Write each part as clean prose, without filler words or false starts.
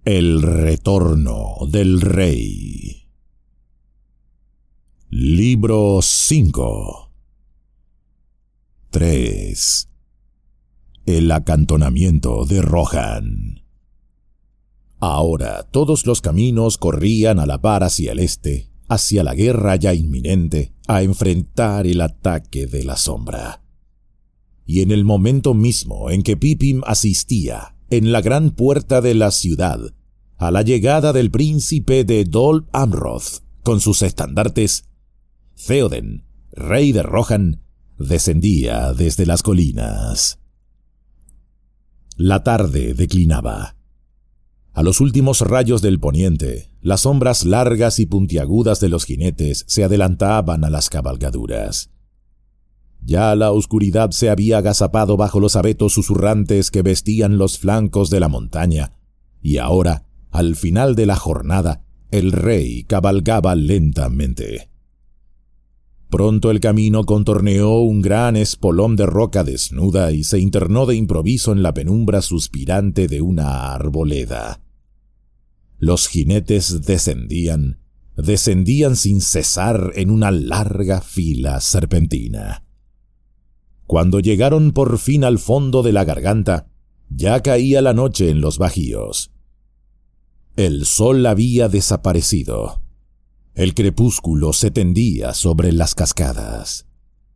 El retorno del rey. Libro 5. 3. El acantonamiento de Rohan. Ahora todos los caminos corrían a la par hacia el este, hacia la guerra ya inminente, a enfrentar el ataque de la sombra. Y en el momento mismo en que Pippin asistía, en la gran puerta de la ciudad, a la llegada del príncipe de Dol Amroth con sus estandartes, Theoden, rey de Rohan, descendía desde las colinas. La tarde declinaba. A los últimos rayos del poniente, las sombras largas y puntiagudas de los jinetes se adelantaban a las cabalgaduras. Ya la oscuridad se había agazapado bajo los abetos susurrantes que vestían los flancos de la montaña, y ahora, al final de la jornada, el rey cabalgaba lentamente. Pronto el camino contorneó un gran espolón de roca desnuda y se internó de improviso en la penumbra suspirante de una arboleda. Los jinetes descendían sin cesar en una larga fila serpentina. Cuando llegaron por fin al fondo de la garganta, ya caía la noche en los bajíos. El sol había desaparecido. El crepúsculo se tendía sobre las cascadas.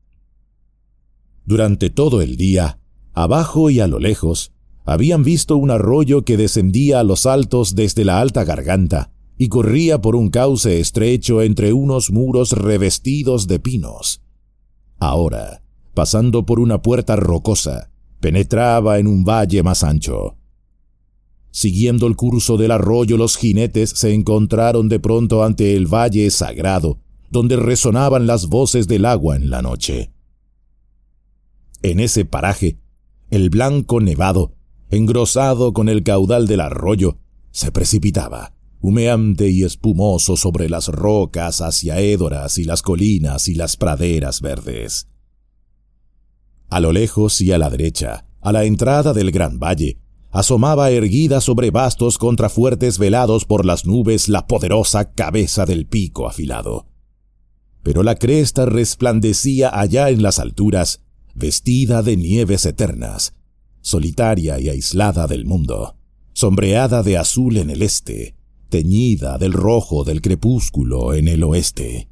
Durante todo el día, abajo y a lo lejos, habían visto un arroyo que descendía a los altos desde la alta garganta y corría por un cauce estrecho entre unos muros revestidos de pinos. Ahora, pasando por una puerta rocosa, penetraba en un valle más ancho. Siguiendo el curso del arroyo, los jinetes se encontraron de pronto ante el valle sagrado, donde resonaban las voces del agua en la noche. En ese paraje, el blanco nevado, engrosado con el caudal del arroyo, se precipitaba, humeante y espumoso sobre las rocas hacia Edoras y las colinas y las praderas verdes. A lo lejos y a la derecha, a la entrada del gran valle, asomaba erguida sobre vastos contrafuertes velados por las nubes la poderosa cabeza del pico afilado. Pero la cresta resplandecía allá en las alturas, vestida de nieves eternas, solitaria y aislada del mundo, sombreada de azul en el este, teñida del rojo del crepúsculo en el oeste.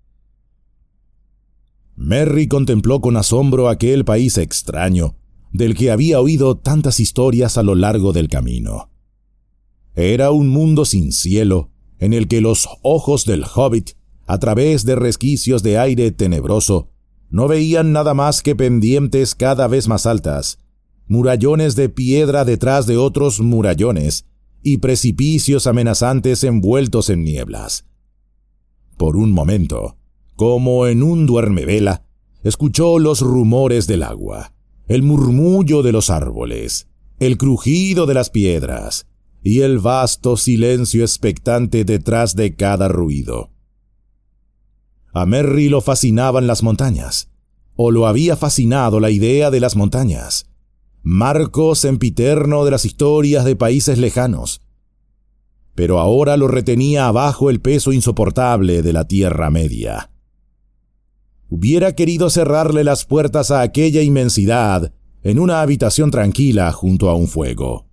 Merry contempló con asombro aquel país extraño, del que había oído tantas historias a lo largo del camino. Era un mundo sin cielo, en el que los ojos del hobbit, a través de resquicios de aire tenebroso, no veían nada más que pendientes cada vez más altas, murallones de piedra detrás de otros murallones, y precipicios amenazantes envueltos en nieblas. Por un momento, como en un duermevela, escuchó los rumores del agua, el murmullo de los árboles, el crujido de las piedras y el vasto silencio expectante detrás de cada ruido. A Merry lo fascinaban las montañas, o lo había fascinado la idea de las montañas, marco sempiterno de las historias de países lejanos. Pero ahora lo retenía abajo el peso insoportable de la Tierra Media. Hubiera querido cerrarle las puertas a aquella inmensidad en una habitación tranquila junto a un fuego.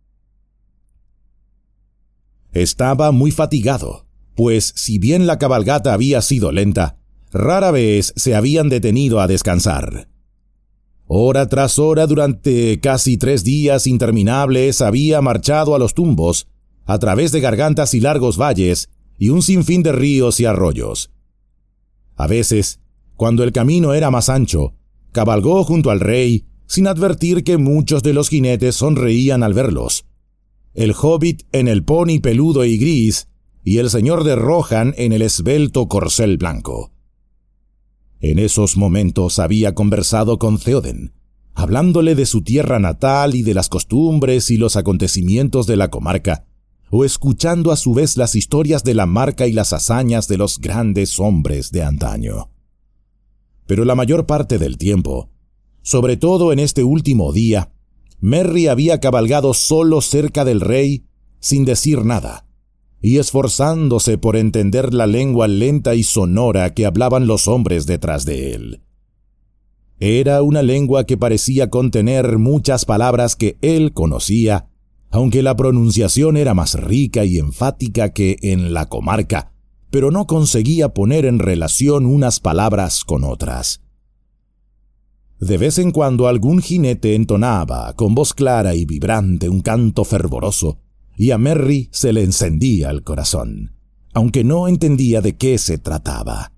Estaba muy fatigado, pues si bien la cabalgata había sido lenta, rara vez se habían detenido a descansar. Hora tras hora durante casi 3 días interminables había marchado a los tumbos, a través de gargantas y largos valles, y un sinfín de ríos y arroyos. A veces, cuando el camino era más ancho, cabalgó junto al rey, sin advertir que muchos de los jinetes sonreían al verlos. El hobbit en el pony peludo y gris, y el señor de Rohan en el esbelto corcel blanco. En esos momentos había conversado con Theoden, hablándole de su tierra natal y de las costumbres y los acontecimientos de la comarca, o escuchando a su vez las historias de la marca y las hazañas de los grandes hombres de antaño. Pero la mayor parte del tiempo, sobre todo en este último día, Merry había cabalgado solo cerca del rey sin decir nada, y esforzándose por entender la lengua lenta y sonora que hablaban los hombres detrás de él. Era una lengua que parecía contener muchas palabras que él conocía, aunque la pronunciación era más rica y enfática que en la comarca, pero no conseguía poner en relación unas palabras con otras. De vez en cuando algún jinete entonaba con voz clara y vibrante un canto fervoroso, y a Merry se le encendía el corazón, aunque no entendía de qué se trataba.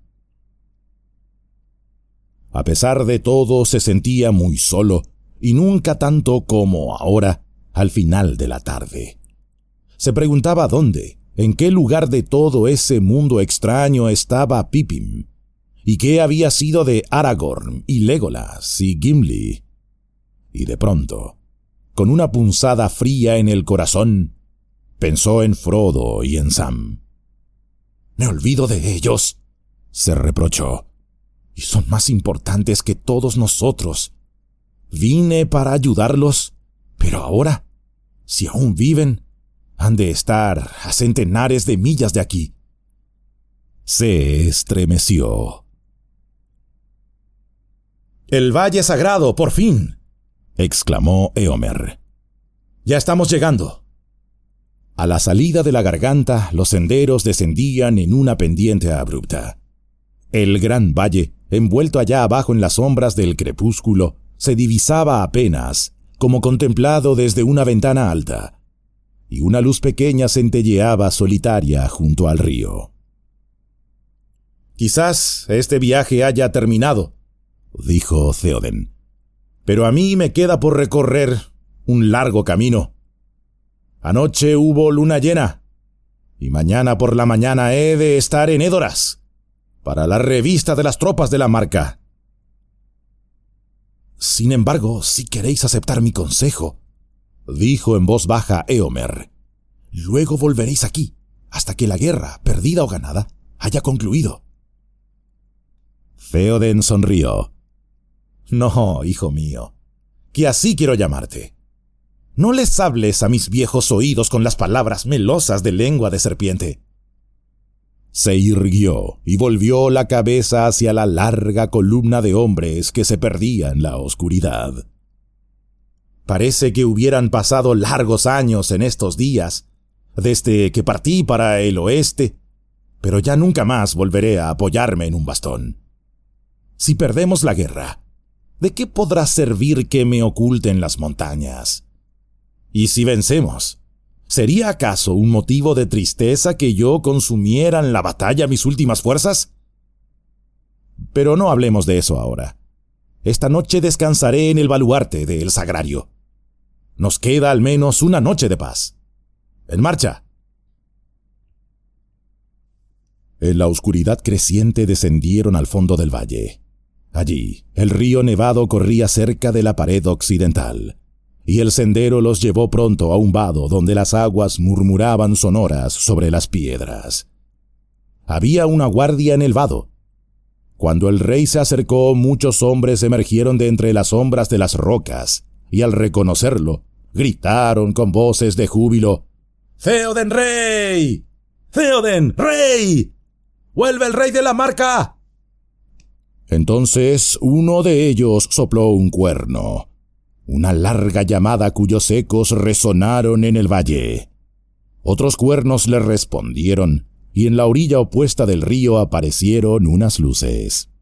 A pesar de todo, se sentía muy solo, y nunca tanto como ahora, al final de la tarde. Se preguntaba dónde, en qué lugar de todo ese mundo extraño estaba Pippin, y qué había sido de Aragorn y Legolas y Gimli. Y de pronto, con una punzada fría en el corazón, pensó en Frodo y en Sam. «Me olvido de ellos», se reprochó, «y son más importantes que todos nosotros. Vine para ayudarlos, pero ahora, si aún viven, han de estar a centenares de millas de aquí». Se estremeció. «El Valle Sagrado, por fin», exclamó Éomer. «Ya estamos llegando». A la salida de la garganta, los senderos descendían en una pendiente abrupta. El gran valle, envuelto allá abajo en las sombras del crepúsculo, se divisaba apenas, como contemplado desde una ventana alta, y una luz pequeña centelleaba solitaria junto al río. «Quizás este viaje haya terminado», dijo Theoden, «pero a mí me queda por recorrer un largo camino. Anoche hubo luna llena, y mañana por la mañana he de estar en Edoras, para la revista de las tropas de la Marca. Sin embargo, si queréis aceptar mi consejo», dijo en voz baja Éomer, «luego volveréis aquí, hasta que la guerra, perdida o ganada, haya concluido». Theoden sonrió. «No, hijo mío, que así quiero llamarte. No les hables a mis viejos oídos con las palabras melosas de lengua de serpiente». Se irguió y volvió la cabeza hacia la larga columna de hombres que se perdía en la oscuridad. «Parece que hubieran pasado largos años en estos días, desde que partí para el oeste, pero ya nunca más volveré a apoyarme en un bastón. Si perdemos la guerra, ¿de qué podrá servir que me oculte en las montañas? Y si vencemos, ¿sería acaso un motivo de tristeza que yo consumiera en la batalla mis últimas fuerzas? Pero no hablemos de eso ahora. Esta noche descansaré en el baluarte del sagrario. Nos queda al menos una noche de paz. ¡En marcha!». En la oscuridad creciente descendieron al fondo del valle. Allí, el río Nevado corría cerca de la pared occidental, y el sendero los llevó pronto a un vado donde las aguas murmuraban sonoras sobre las piedras. Había una guardia en el vado. Cuando el rey se acercó, muchos hombres emergieron de entre las sombras de las rocas, y al reconocerlo, gritaron con voces de júbilo: «¡Theoden rey! ¡Theoden rey! ¡Vuelve el rey de la Marca!». Entonces uno de ellos sopló un cuerno, una larga llamada cuyos ecos resonaron en el valle. Otros cuernos le respondieron, y en la orilla opuesta del río aparecieron unas luces.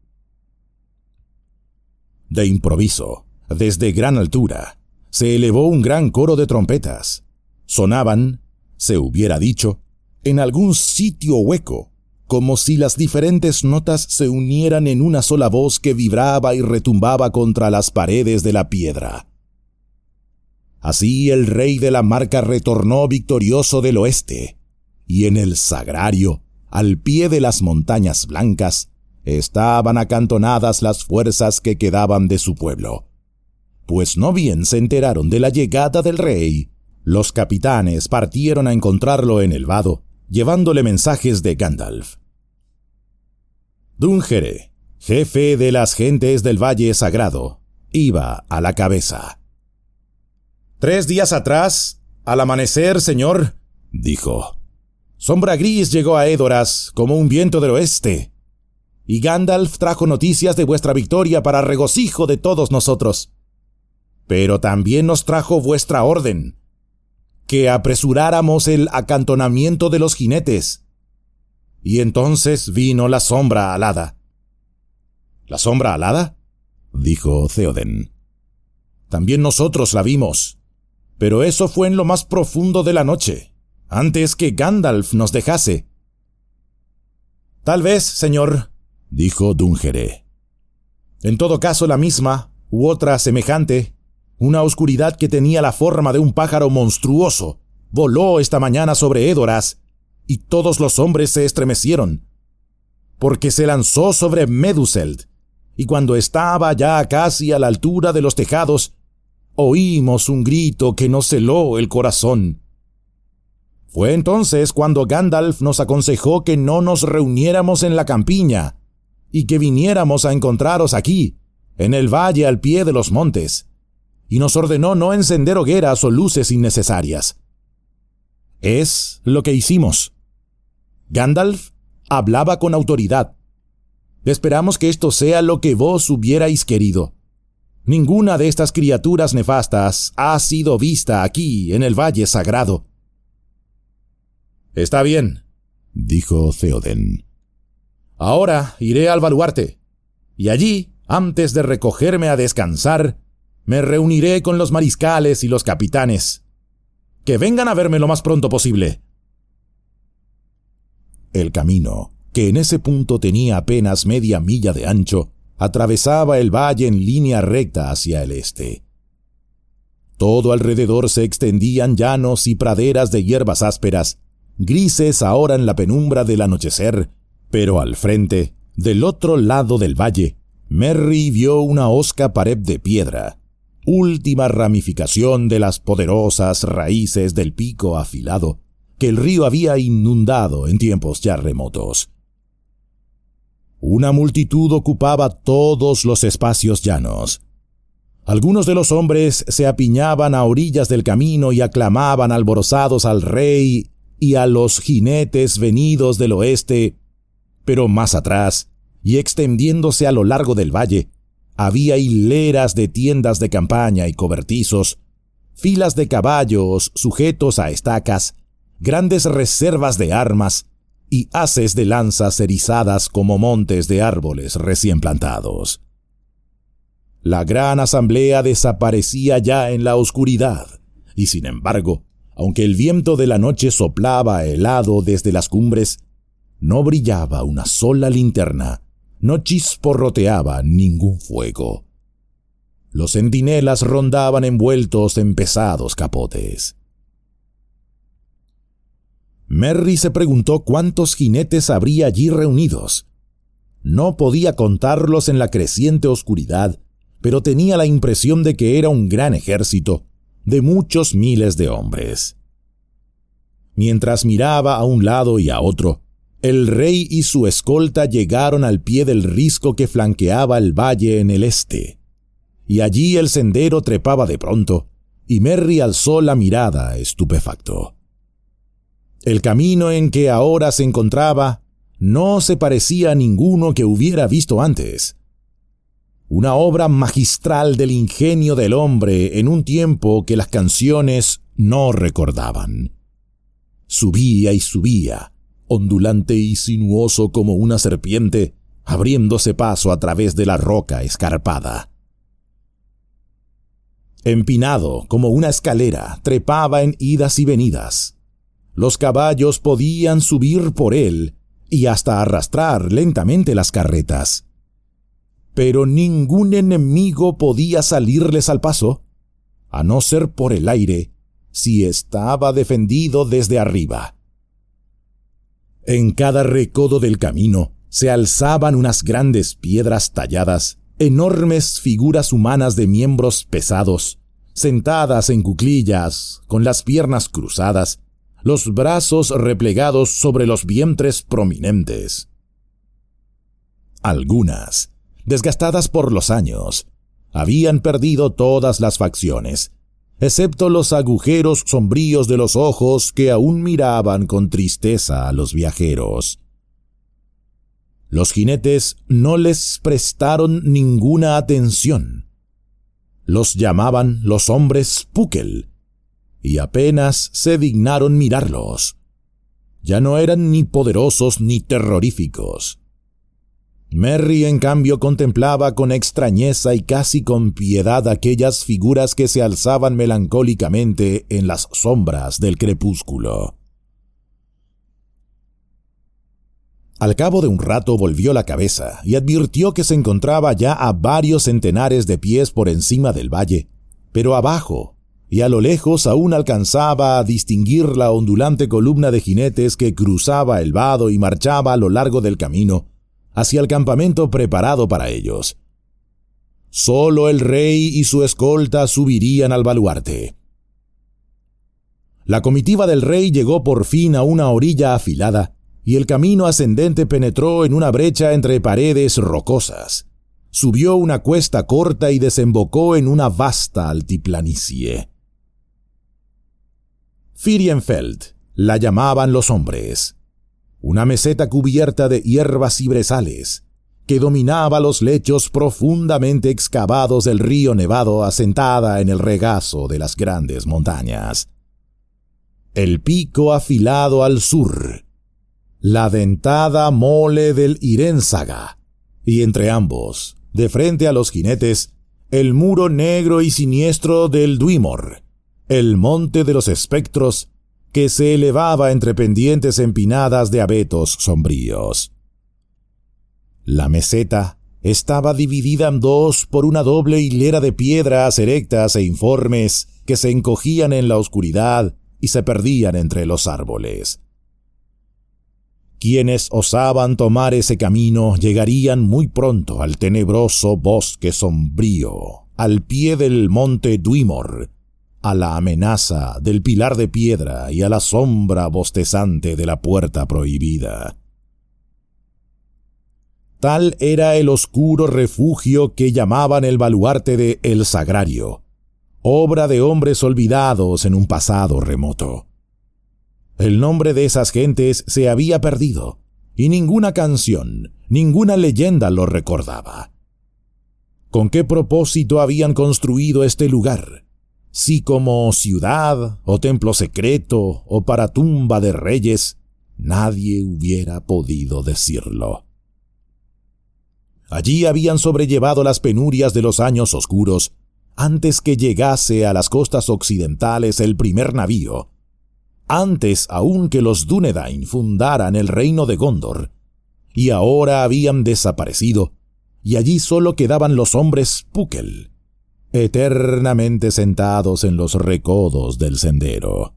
De improviso, desde gran altura, se elevó un gran coro de trompetas. Sonaban, se hubiera dicho, en algún sitio hueco, como si las diferentes notas se unieran en una sola voz que vibraba y retumbaba contra las paredes de la piedra. Así el rey de la Marca retornó victorioso del oeste, y en el sagrario, al pie de las montañas blancas, estaban acantonadas las fuerzas que quedaban de su pueblo. Pues no bien se enteraron de la llegada del rey, los capitanes partieron a encontrarlo en el vado, llevándole mensajes de Gandalf. Dungere, jefe de las gentes del Valle Sagrado, iba a la cabeza. «3 días atrás, al amanecer, señor, dijo. Sombra Gris llegó a Edoras como un viento del oeste, y Gandalf trajo noticias de vuestra victoria para regocijo de todos nosotros. Pero también nos trajo vuestra orden, que apresuráramos el acantonamiento de los jinetes. Y entonces vino la sombra alada. ¿La sombra alada?, dijo Theoden. También nosotros la vimos, pero eso fue en lo más profundo de la noche, antes que Gandalf nos dejase. Tal vez, señor, dijo Dungeré. En todo caso la misma, u otra semejante, una oscuridad que tenía la forma de un pájaro monstruoso, voló esta mañana sobre Edoras, y todos los hombres se estremecieron, porque se lanzó sobre Meduseld, y cuando estaba ya casi a la altura de los tejados, oímos un grito que nos heló el corazón. Fue entonces cuando Gandalf nos aconsejó que no nos reuniéramos en la campiña, y que viniéramos a encontraros aquí, en el valle al pie de los montes, y nos ordenó no encender hogueras o luces innecesarias. Es lo que hicimos. Gandalf hablaba con autoridad. Esperamos que esto sea lo que vos hubierais querido. Ninguna de estas criaturas nefastas ha sido vista aquí en el valle sagrado. Está bien, dijo Theoden. Ahora iré al baluarte, y allí, antes de recogerme a descansar, me reuniré con los mariscales y los capitanes. Que vengan a verme lo más pronto posible. El camino, que en ese punto tenía apenas media milla de ancho, atravesaba el valle en línea recta hacia el este. Todo alrededor se extendían llanos y praderas de hierbas ásperas, grises ahora en la penumbra del anochecer, pero al frente, del otro lado del valle, Merry vio una hosca pared de piedra, última ramificación de las poderosas raíces del pico afilado que el río había inundado en tiempos ya remotos. Una multitud ocupaba todos los espacios llanos. Algunos de los hombres se apiñaban a orillas del camino y aclamaban alborozados al rey y a los jinetes venidos del oeste, pero más atrás, y extendiéndose a lo largo del valle, había hileras de tiendas de campaña y cobertizos, filas de caballos sujetos a estacas, grandes reservas de armas y haces de lanzas erizadas como montes de árboles recién plantados. La gran asamblea desaparecía ya en la oscuridad, y sin embargo, aunque el viento de la noche soplaba helado desde las cumbres, no brillaba una sola linterna, no chisporroteaba ningún fuego. Los centinelas rondaban envueltos en pesados capotes. Merry se preguntó cuántos jinetes habría allí reunidos. No podía contarlos en la creciente oscuridad, pero tenía la impresión de que era un gran ejército, de muchos miles de hombres. Mientras miraba a un lado y a otro, el rey y su escolta llegaron al pie del risco que flanqueaba el valle en el este, y allí el sendero trepaba de pronto, y Merry alzó la mirada estupefacto. El camino en que ahora se encontraba no se parecía a ninguno que hubiera visto antes. Una obra magistral del ingenio del hombre en un tiempo que las canciones no recordaban. Subía y subía, ondulante y sinuoso como una serpiente, abriéndose paso a través de la roca escarpada. Empinado como una escalera, trepaba en idas y venidas. Los caballos podían subir por él y hasta arrastrar lentamente las carretas. Pero ningún enemigo podía salirles al paso, a no ser por el aire, si estaba defendido desde arriba. En cada recodo del camino se alzaban unas grandes piedras talladas, enormes figuras humanas de miembros pesados, sentadas en cuclillas, con las piernas cruzadas, los brazos replegados sobre los vientres prominentes. Algunas, desgastadas por los años, habían perdido todas las facciones, excepto los agujeros sombríos de los ojos que aún miraban con tristeza a los viajeros. Los jinetes no les prestaron ninguna atención. Los llamaban los hombres Púquel, y apenas se dignaron mirarlos. Ya no eran ni poderosos ni terroríficos. Merry, en cambio, contemplaba con extrañeza y casi con piedad aquellas figuras que se alzaban melancólicamente en las sombras del crepúsculo. Al cabo de un rato volvió la cabeza y advirtió que se encontraba ya a varios centenares de pies por encima del valle, pero abajo, y a lo lejos aún alcanzaba a distinguir la ondulante columna de jinetes que cruzaba el vado y marchaba a lo largo del camino, hacia el campamento preparado para ellos. Solo el rey y su escolta subirían al baluarte. La comitiva del rey llegó por fin a una orilla afilada, y el camino ascendente penetró en una brecha entre paredes rocosas. Subió una cuesta corta y desembocó en una vasta altiplanicie. Firienfeld la llamaban los hombres. Una meseta cubierta de hierbas y brezales, que dominaba los lechos profundamente excavados del río Nevado, asentada en el regazo de las grandes montañas. El pico afilado al sur, la dentada mole del Irensaga, y entre ambos, de frente a los jinetes, el muro negro y siniestro del Duimor, el monte de los espectros, que se elevaba entre pendientes empinadas de abetos sombríos. La meseta estaba dividida en dos por una doble hilera de piedras erectas e informes que se encogían en la oscuridad y se perdían entre los árboles. Quienes osaban tomar ese camino llegarían muy pronto al tenebroso bosque sombrío, al pie del monte Duimor, a la amenaza del pilar de piedra y a la sombra bostezante de la puerta prohibida. Tal era el oscuro refugio que llamaban el baluarte de El Sagrario, obra de hombres olvidados en un pasado remoto. El nombre de esas gentes se había perdido, y ninguna canción, ninguna leyenda lo recordaba. ¿Con qué propósito habían construido este lugar? Si como ciudad, o templo secreto, o para tumba de reyes, nadie hubiera podido decirlo. Allí habían sobrellevado las penurias de los años oscuros, antes que llegase a las costas occidentales el primer navío, antes aún que los Dúnedain fundaran el reino de Gondor, y ahora habían desaparecido, y allí solo quedaban los hombres Púquel, eternamente sentados en los recodos del sendero.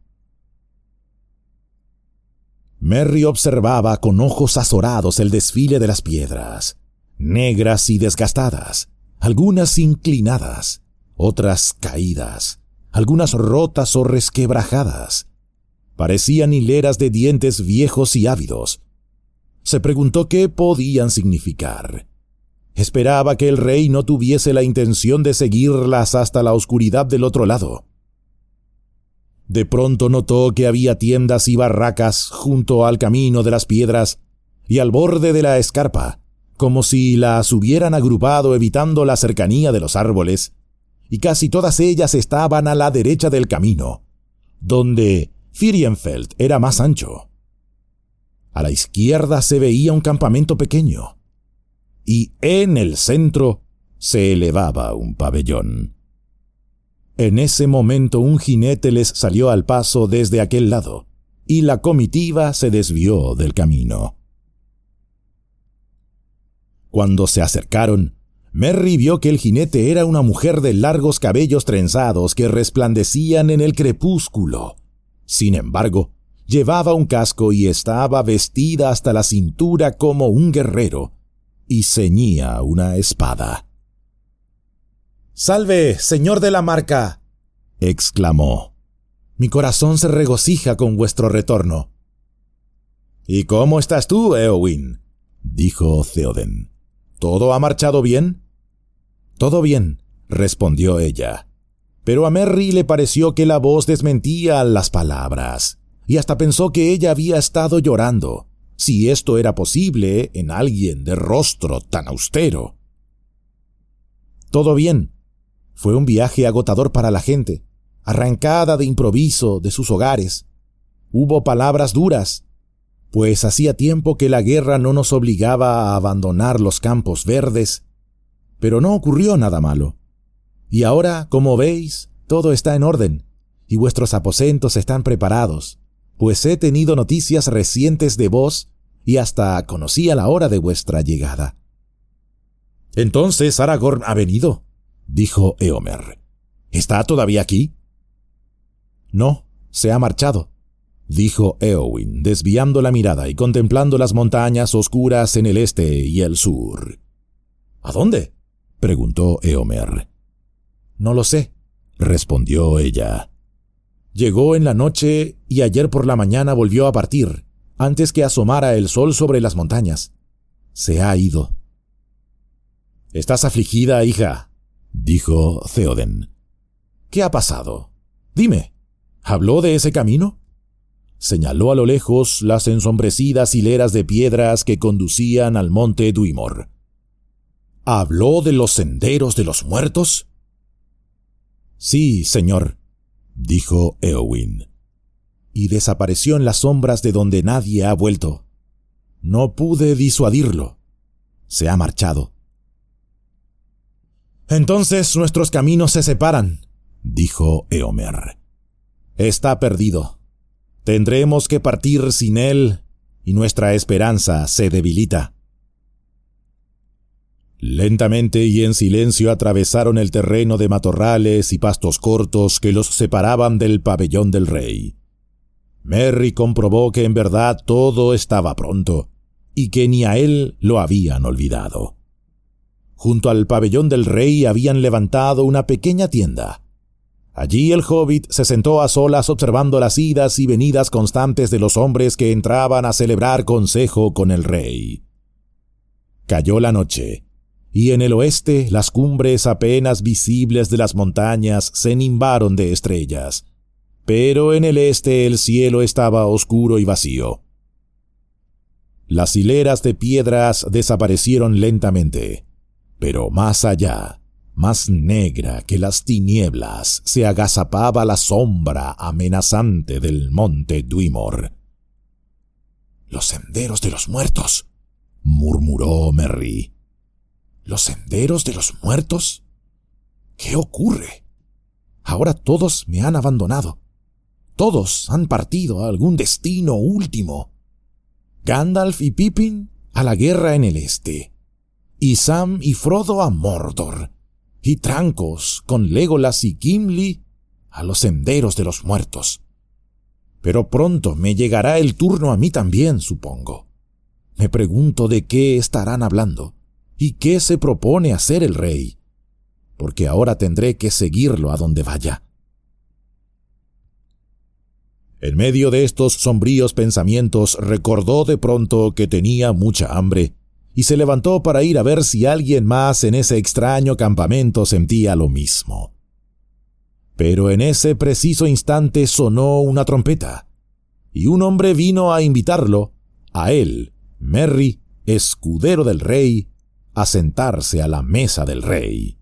Merry observaba con ojos azorados el desfile de las piedras, negras y desgastadas, algunas inclinadas, otras caídas, algunas rotas o resquebrajadas. Parecían hileras de dientes viejos y ávidos. Se preguntó qué podían significar. Esperaba que el rey no tuviese la intención de seguirlas hasta la oscuridad del otro lado. De pronto notó que había tiendas y barracas junto al camino de las piedras y al borde de la escarpa, como si las hubieran agrupado evitando la cercanía de los árboles, y casi todas ellas estaban a la derecha del camino, donde Firienfeld era más ancho. A la izquierda se veía un campamento pequeño, y en el centro se elevaba un pabellón. En ese momento un jinete les salió al paso desde aquel lado, y la comitiva se desvió del camino. Cuando se acercaron, Merry vio que el jinete era una mujer de largos cabellos trenzados que resplandecían en el crepúsculo. Sin embargo, llevaba un casco y estaba vestida hasta la cintura como un guerrero, y ceñía una espada. «¡Salve, señor de la Marca!», exclamó. «Mi corazón se regocija con vuestro retorno». «¿Y cómo estás tú, Éowyn?», dijo Theoden. «¿Todo ha marchado bien?». «Todo bien», respondió ella. Pero a Merry le pareció que la voz desmentía las palabras, y hasta pensó que ella había estado llorando, si esto era posible en alguien de rostro tan austero. Todo bien. Fue un viaje agotador para la gente, arrancada de improviso de sus hogares. Hubo palabras duras, pues hacía tiempo que la guerra no nos obligaba a abandonar los campos verdes, pero no ocurrió nada malo. Y ahora, como veis, todo está en orden, y vuestros aposentos están preparados, pues he tenido noticias recientes de vos y hasta conocía la hora de vuestra llegada. «Entonces Aragorn ha venido», dijo Éomer. «¿Está todavía aquí?» «No, se ha marchado», dijo Éowyn, desviando la mirada y contemplando las montañas oscuras en el este y el sur. «¿A dónde?», preguntó Éomer. «No lo sé», respondió ella. «Llegó en la noche y ayer por la mañana volvió a partir, antes que asomara el sol sobre las montañas. Se ha ido». «¿Estás afligida, hija?», dijo Theoden. «¿Qué ha pasado? Dime, ¿habló de ese camino?». Señaló a lo lejos las ensombrecidas hileras de piedras que conducían al monte Duimor. «¿Habló de los senderos de los muertos?». «Sí, señor», dijo Éowyn. «Y desapareció en las sombras de donde nadie ha vuelto. No pude disuadirlo. Se ha marchado». «Entonces nuestros caminos se separan», dijo Éomer. «Está perdido. Tendremos que partir sin él y nuestra esperanza se debilita». Lentamente y en silencio atravesaron el terreno de matorrales y pastos cortos que los separaban del pabellón del rey. Merry comprobó que en verdad todo estaba pronto, y que ni a él lo habían olvidado. Junto al pabellón del rey habían levantado una pequeña tienda. Allí el hobbit se sentó a solas observando las idas y venidas constantes de los hombres que entraban a celebrar consejo con el rey. Cayó la noche, y en el oeste las cumbres apenas visibles de las montañas se nimbaron de estrellas, pero en el este el cielo estaba oscuro y vacío. Las hileras de piedras desaparecieron lentamente, pero más allá, más negra que las tinieblas, se agazapaba la sombra amenazante del monte Duimor. «Los senderos de los muertos», murmuró Merry. «¿Los senderos de los muertos? ¿Qué ocurre? Ahora todos me han abandonado. Todos han partido a algún destino último. Gandalf y Pippin a la guerra en el este, y Sam y Frodo a Mordor, y Trancos con Legolas y Gimli a los senderos de los muertos. Pero pronto me llegará el turno a mí también, supongo. Me pregunto de qué estarán hablando y qué se propone hacer el rey, porque ahora tendré que seguirlo a donde vaya». En medio de estos sombríos pensamientos recordó de pronto que tenía mucha hambre, y se levantó para ir a ver si alguien más en ese extraño campamento sentía lo mismo. Pero en ese preciso instante sonó una trompeta, y un hombre vino a invitarlo, a él, Merry, escudero del rey, a sentarse a la mesa del rey.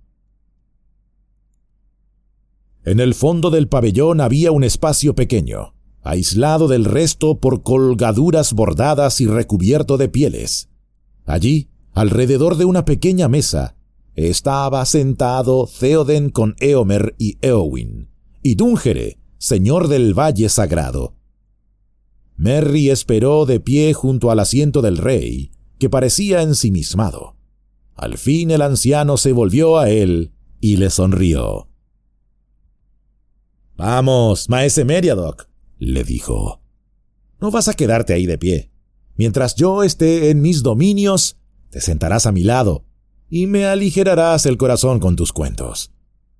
En el fondo del pabellón había un espacio pequeño, aislado del resto por colgaduras bordadas y recubierto de pieles. Allí, alrededor de una pequeña mesa, estaba sentado Theoden con Éomer y Éowyn, y Dúngere, señor del Valle Sagrado. Merry esperó de pie junto al asiento del rey, que parecía ensimismado. Al fin el anciano se volvió a él y le sonrió. «Vamos, maese Meriadoc», le dijo. «No vas a quedarte ahí de pie. Mientras yo esté en mis dominios, te sentarás a mi lado y me aligerarás el corazón con tus cuentos».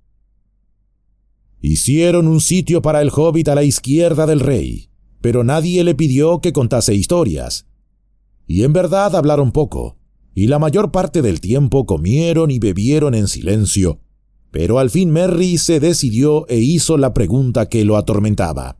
Hicieron un sitio para el hobbit a la izquierda del rey, pero nadie le pidió que contase historias. Y en verdad hablaron poco, y la mayor parte del tiempo comieron y bebieron en silencio, Pero al fin Merry se decidió e hizo la pregunta que lo atormentaba.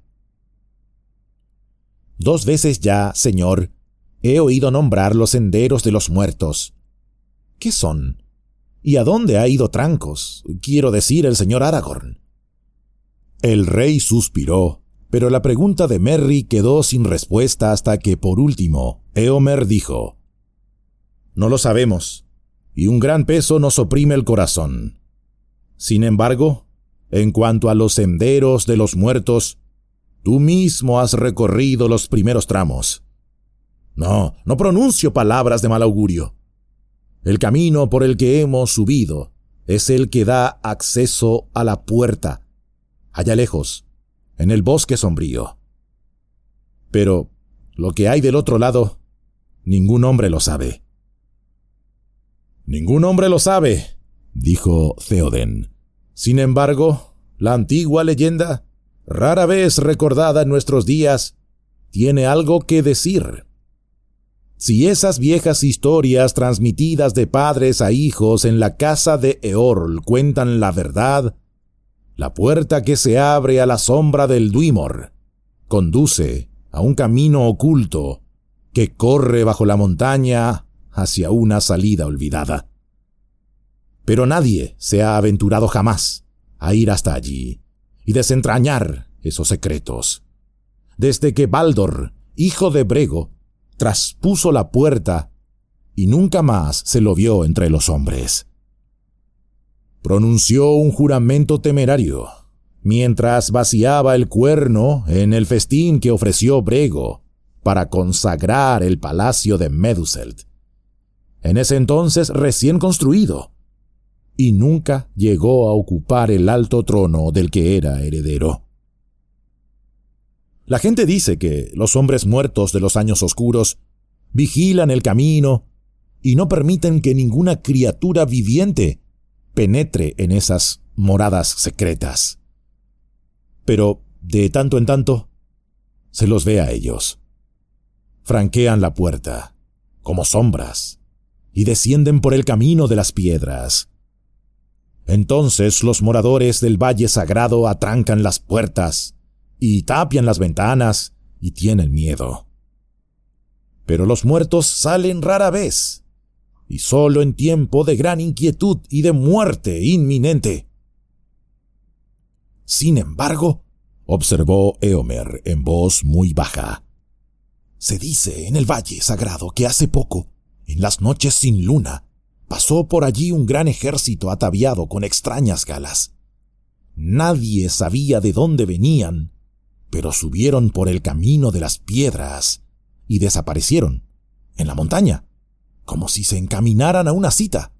«2 veces ya, señor, he oído nombrar los senderos de los muertos. ¿Qué son? ¿Y a dónde ha ido Trancos? Quiero decir, el señor Aragorn». El rey suspiró, pero la pregunta de Merry quedó sin respuesta hasta que, por último, Éomer dijo: «No lo sabemos, y un gran peso nos oprime el corazón. Sin embargo, en cuanto a los senderos de los muertos, tú mismo has recorrido los primeros tramos. No pronuncio palabras de mal augurio. El camino por el que hemos subido es el que da acceso a la puerta, allá lejos, en el bosque sombrío. Pero lo que hay del otro lado, ningún hombre lo sabe». «Ningún hombre lo sabe», dijo Theoden. «Sin embargo, la antigua leyenda, rara vez recordada en nuestros días, tiene algo que decir. Si esas viejas historias transmitidas de padres a hijos en la casa de Eorl cuentan la verdad, la puerta que se abre a la sombra del Dwemer conduce a un camino oculto que corre bajo la montaña hacia una salida olvidada. Pero nadie se ha aventurado jamás a ir hasta allí y desentrañar esos secretos. Desde que Baldor, hijo de Brego, traspuso la puerta y nunca más se lo vio entre los hombres». Pronunció un juramento temerario mientras vaciaba el cuerno en el festín que ofreció Brego para consagrar el palacio de Meduseld, en ese entonces recién construido, y nunca llegó a ocupar el alto trono del que era heredero. La gente dice que los hombres muertos de los años oscuros vigilan el camino y no permiten que ninguna criatura viviente penetre en esas moradas secretas. Pero de tanto en tanto se los ve a ellos. Franquean la puerta, como sombras, y descienden por el camino de las piedras. Entonces los moradores del Valle Sagrado atrancan las puertas y tapian las ventanas y tienen miedo. Pero los muertos salen rara vez, y solo en tiempo de gran inquietud y de muerte inminente. Sin embargo, observó Éomer en voz muy baja, se dice en el Valle Sagrado que hace poco, en las noches sin luna, pasó por allí un gran ejército ataviado con extrañas galas. Nadie sabía de dónde venían, pero subieron por el camino de las piedras y desaparecieron en la montaña, como si se encaminaran a una cita.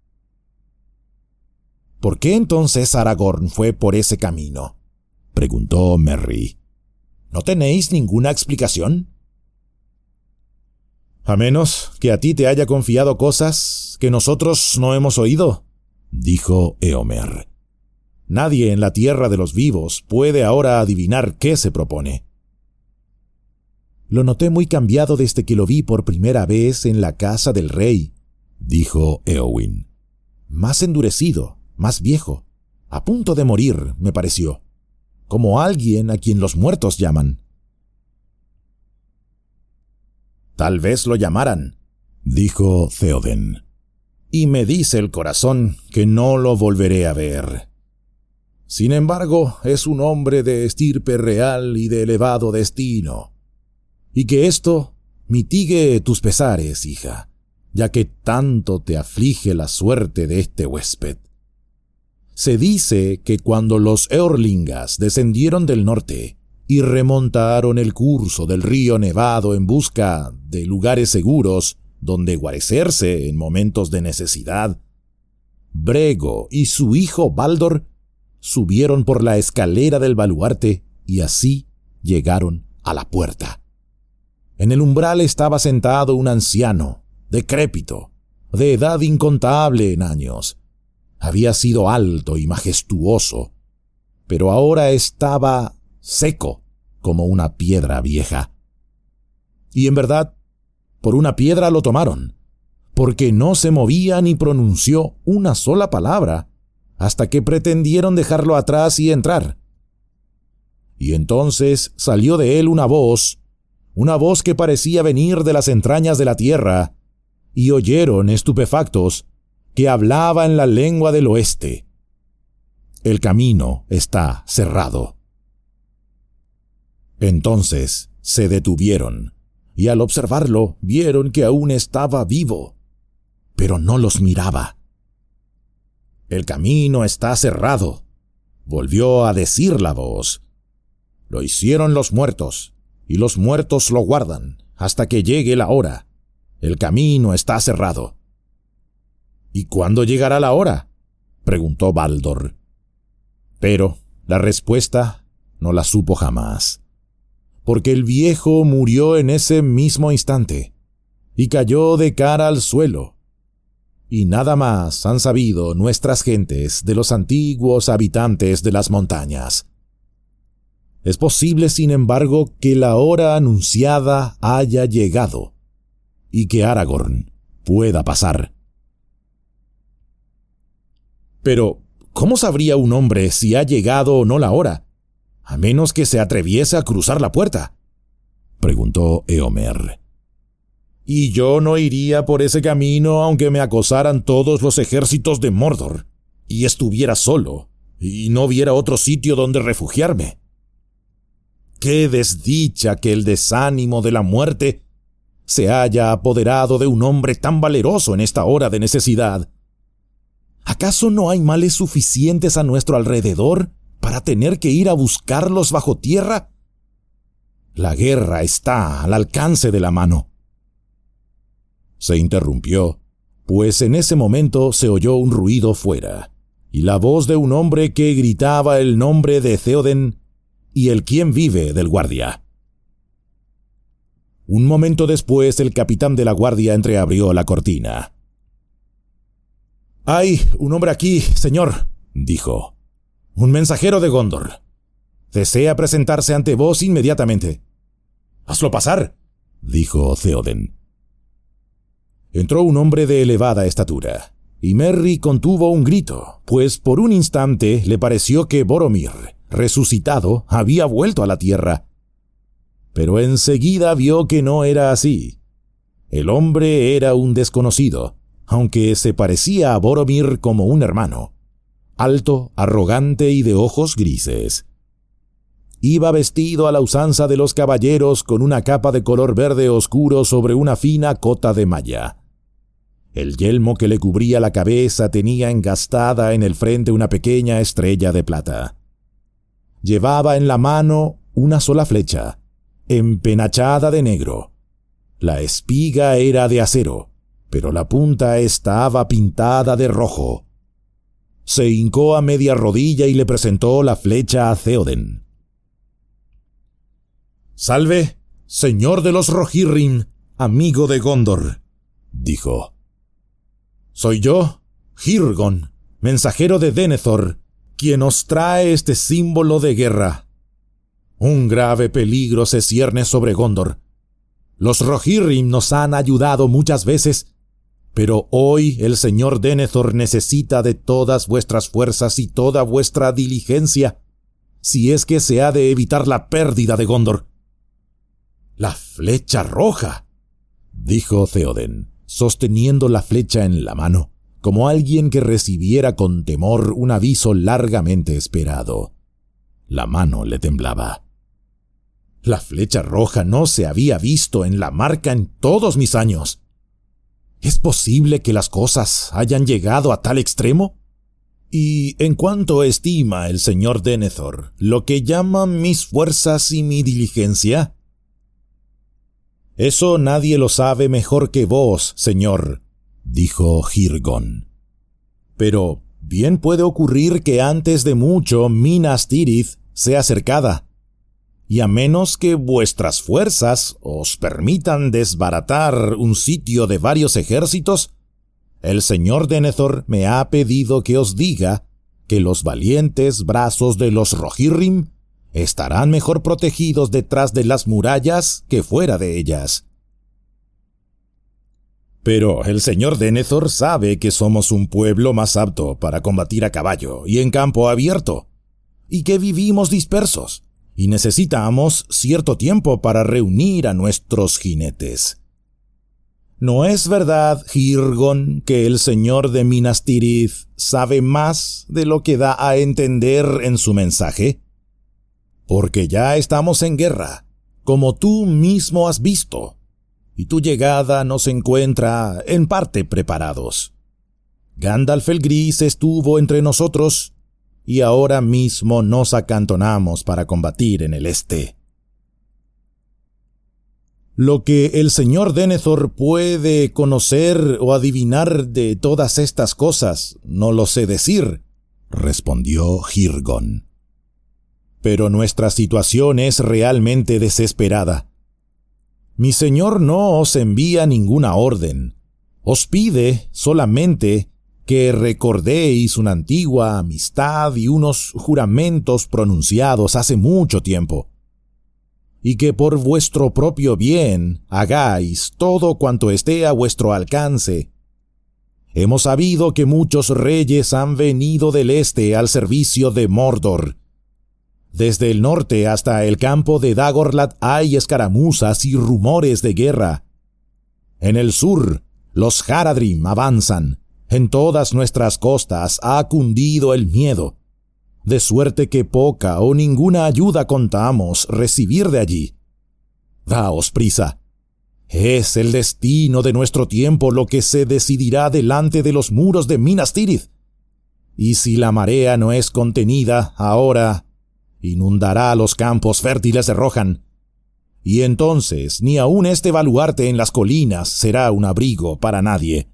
¿Por qué entonces Aragorn fue por ese camino?, preguntó Merry. ¿No tenéis ninguna explicación? «A menos que a ti te haya confiado cosas que nosotros no hemos oído», dijo Éomer. «Nadie en la tierra de los vivos puede ahora adivinar qué se propone». «Lo noté muy cambiado desde que lo vi por primera vez en la casa del rey», dijo Éowyn. «Más endurecido, más viejo, a punto de morir, me pareció, como alguien a quien los muertos llaman». «Tal vez lo llamaran», dijo Theoden, «y me dice el corazón que no lo volveré a ver. Sin embargo, es un hombre de estirpe real y de elevado destino, y que esto mitigue tus pesares, hija, ya que tanto te aflige la suerte de este huésped. Se dice que cuando los Eorlingas descendieron del norte y remontaron el curso del río Nevado en busca de lugares seguros donde guarecerse en momentos de necesidad, Brego y su hijo Baldor subieron por la escalera del baluarte y así llegaron a la puerta. En el umbral estaba sentado un anciano, decrépito, de edad incontable en años. Había sido alto y majestuoso, pero ahora estaba seco como una piedra vieja. Y en verdad, por una piedra lo tomaron, porque no se movía ni pronunció una sola palabra, hasta que pretendieron dejarlo atrás y entrar. Y entonces salió de él una voz que parecía venir de las entrañas de la tierra, y oyeron, estupefactos, que hablaba en la lengua del oeste. El camino está cerrado. Entonces se detuvieron, y al observarlo vieron que aún estaba vivo, pero no los miraba. El camino está cerrado, volvió a decir la voz. Lo hicieron los muertos, y los muertos lo guardan hasta que llegue la hora. El camino está cerrado. ¿Y cuándo llegará la hora?, preguntó Baldor. Pero la respuesta no la supo jamás, porque el viejo murió en ese mismo instante, y cayó de cara al suelo. Y nada más han sabido nuestras gentes de los antiguos habitantes de las montañas. Es posible, sin embargo, que la hora anunciada haya llegado, y que Aragorn pueda pasar. Pero, ¿cómo sabría un hombre si ha llegado o no la hora, a menos que se atreviese a cruzar la puerta?, preguntó Éomer. Y yo no iría por ese camino aunque me acosaran todos los ejércitos de Mordor, y estuviera solo, y no viera otro sitio donde refugiarme. ¡Qué desdicha que el desánimo de la muerte se haya apoderado de un hombre tan valeroso en esta hora de necesidad! ¿Acaso no hay males suficientes a nuestro alrededor para tener que ir a buscarlos bajo tierra? La guerra está al alcance de la mano. Se interrumpió, pues en ese momento se oyó un ruido fuera, y la voz de un hombre que gritaba el nombre de Theoden y el quién vive del guardia. Un momento después el capitán de la guardia entreabrió la cortina. «Hay un hombre aquí, señor», dijo. «Un mensajero de Gondor. Desea presentarse ante vos inmediatamente». «Hazlo pasar», dijo Theoden. Entró un hombre de elevada estatura, y Merry contuvo un grito, pues por un instante le pareció que Boromir, resucitado, había vuelto a la tierra. Pero enseguida vio que no era así. El hombre era un desconocido, aunque se parecía a Boromir como un hermano, alto, arrogante y de ojos grises. Iba vestido a la usanza de los caballeros con una capa de color verde oscuro sobre una fina cota de malla. El yelmo que le cubría la cabeza tenía engastada en el frente una pequeña estrella de plata. Llevaba en la mano una sola flecha, empenachada de negro. La espiga era de acero, pero la punta estaba pintada de rojo. Se hincó a media rodilla y le presentó la flecha a Theoden. «Salve, señor de los Rohirrim, amigo de Gondor», dijo. «Soy yo, Hirgon, mensajero de Denethor, quien os trae este símbolo de guerra. Un grave peligro se cierne sobre Gondor. Los Rohirrim nos han ayudado muchas veces, pero hoy el señor Denethor necesita de todas vuestras fuerzas y toda vuestra diligencia, si es que se ha de evitar la pérdida de Gondor». «¡La flecha roja!», dijo Theoden, sosteniendo la flecha en la mano, como alguien que recibiera con temor un aviso largamente esperado. La mano le temblaba. «La flecha roja no se había visto en la marca en todos mis años. ¿Es posible que las cosas hayan llegado a tal extremo? ¿Y en cuánto estima el señor Denethor lo que llaman mis fuerzas y mi diligencia?» «Eso nadie lo sabe mejor que vos, señor», dijo Hirgon. «Pero bien puede ocurrir que antes de mucho Minas Tirith sea cercada, y a menos que vuestras fuerzas os permitan desbaratar un sitio de varios ejércitos, el señor Denethor me ha pedido que os diga que los valientes brazos de los Rohirrim estarán mejor protegidos detrás de las murallas que fuera de ellas». Pero el señor Denethor sabe que somos un pueblo más apto para combatir a caballo y en campo abierto, y que vivimos dispersos, y necesitamos cierto tiempo para reunir a nuestros jinetes. ¿No es verdad, Hyrgon, que el señor de Minas Tirith sabe más de lo que da a entender en su mensaje? Porque ya estamos en guerra, como tú mismo has visto, y tu llegada nos encuentra en parte preparados. Gandalf el Gris estuvo entre nosotros, y ahora mismo nos acantonamos para combatir en el este. Lo que el señor Denethor puede conocer o adivinar de todas estas cosas, no lo sé decir, respondió Hyrgon. Pero nuestra situación es realmente desesperada. Mi señor no os envía ninguna orden. Os pide solamente que recordéis una antigua amistad y unos juramentos pronunciados hace mucho tiempo, y que por vuestro propio bien hagáis todo cuanto esté a vuestro alcance. Hemos sabido que muchos reyes han venido del este al servicio de Mordor. Desde el norte hasta el campo de Dagorlad hay escaramuzas y rumores de guerra. En el sur, los Haradrim avanzan. En todas nuestras costas ha cundido el miedo, de suerte que poca o ninguna ayuda contamos recibir de allí. Daos prisa. Es el destino de nuestro tiempo lo que se decidirá delante de los muros de Minas Tirith. Y si la marea no es contenida ahora, inundará los campos fértiles de Rohan, y entonces ni aun este baluarte en las colinas será un abrigo para nadie.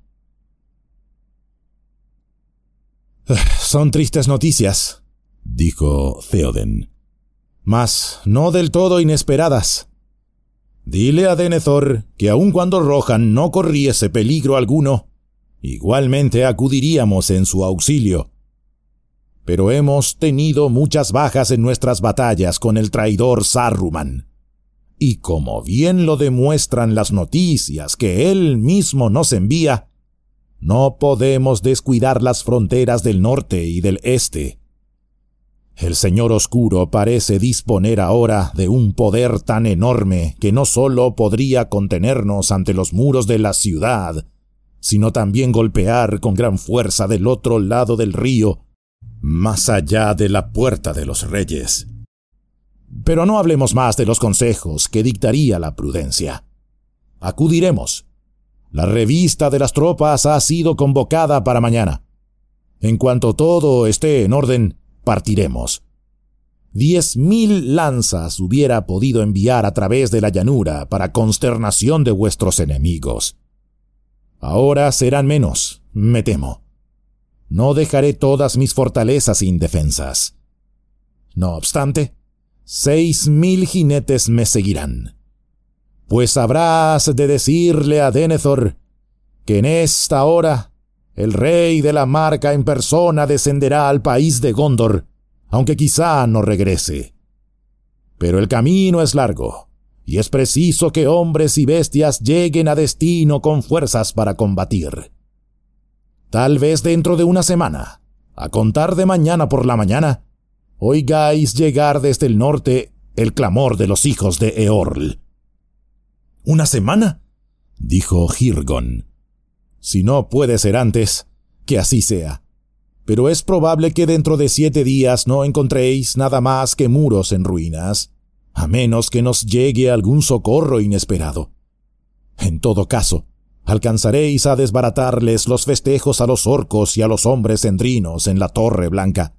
Son tristes noticias, dijo Theoden, mas no del todo inesperadas. Dile a Denethor que aun cuando Rohan no corriese peligro alguno, igualmente acudiríamos en su auxilio. Pero hemos tenido muchas bajas en nuestras batallas con el traidor Saruman, y como bien lo demuestran las noticias que él mismo nos envía, no podemos descuidar las fronteras del norte y del este. El Señor Oscuro parece disponer ahora de un poder tan enorme que no solo podría contenernos ante los muros de la ciudad, sino también golpear con gran fuerza del otro lado del río, más allá de la Puerta de los Reyes. Pero no hablemos más de los consejos que dictaría la prudencia. Acudiremos. La revista de las tropas ha sido convocada para mañana. En cuanto todo esté en orden, partiremos. 10,000 lanzas hubiera podido enviar a través de la llanura para consternación de vuestros enemigos. Ahora serán menos, me temo. No dejaré todas mis fortalezas indefensas. No obstante, 6,000 jinetes me seguirán. Pues habrás de decirle a Denethor que en esta hora el rey de la Marca en persona descenderá al país de Gondor, aunque quizá no regrese. Pero el camino es largo, y es preciso que hombres y bestias lleguen a destino con fuerzas para combatir. Tal vez dentro de una semana, a contar de mañana por la mañana, oigáis llegar desde el norte el clamor de los hijos de Eorl. ¿Una semana?, dijo Hyrgon. Si no puede ser antes, que así sea. Pero es probable que dentro de 7 días no encontréis nada más que muros en ruinas, a menos que nos llegue algún socorro inesperado. En todo caso, alcanzaréis a desbaratarles los festejos a los orcos y a los hombres endrinos en la Torre Blanca.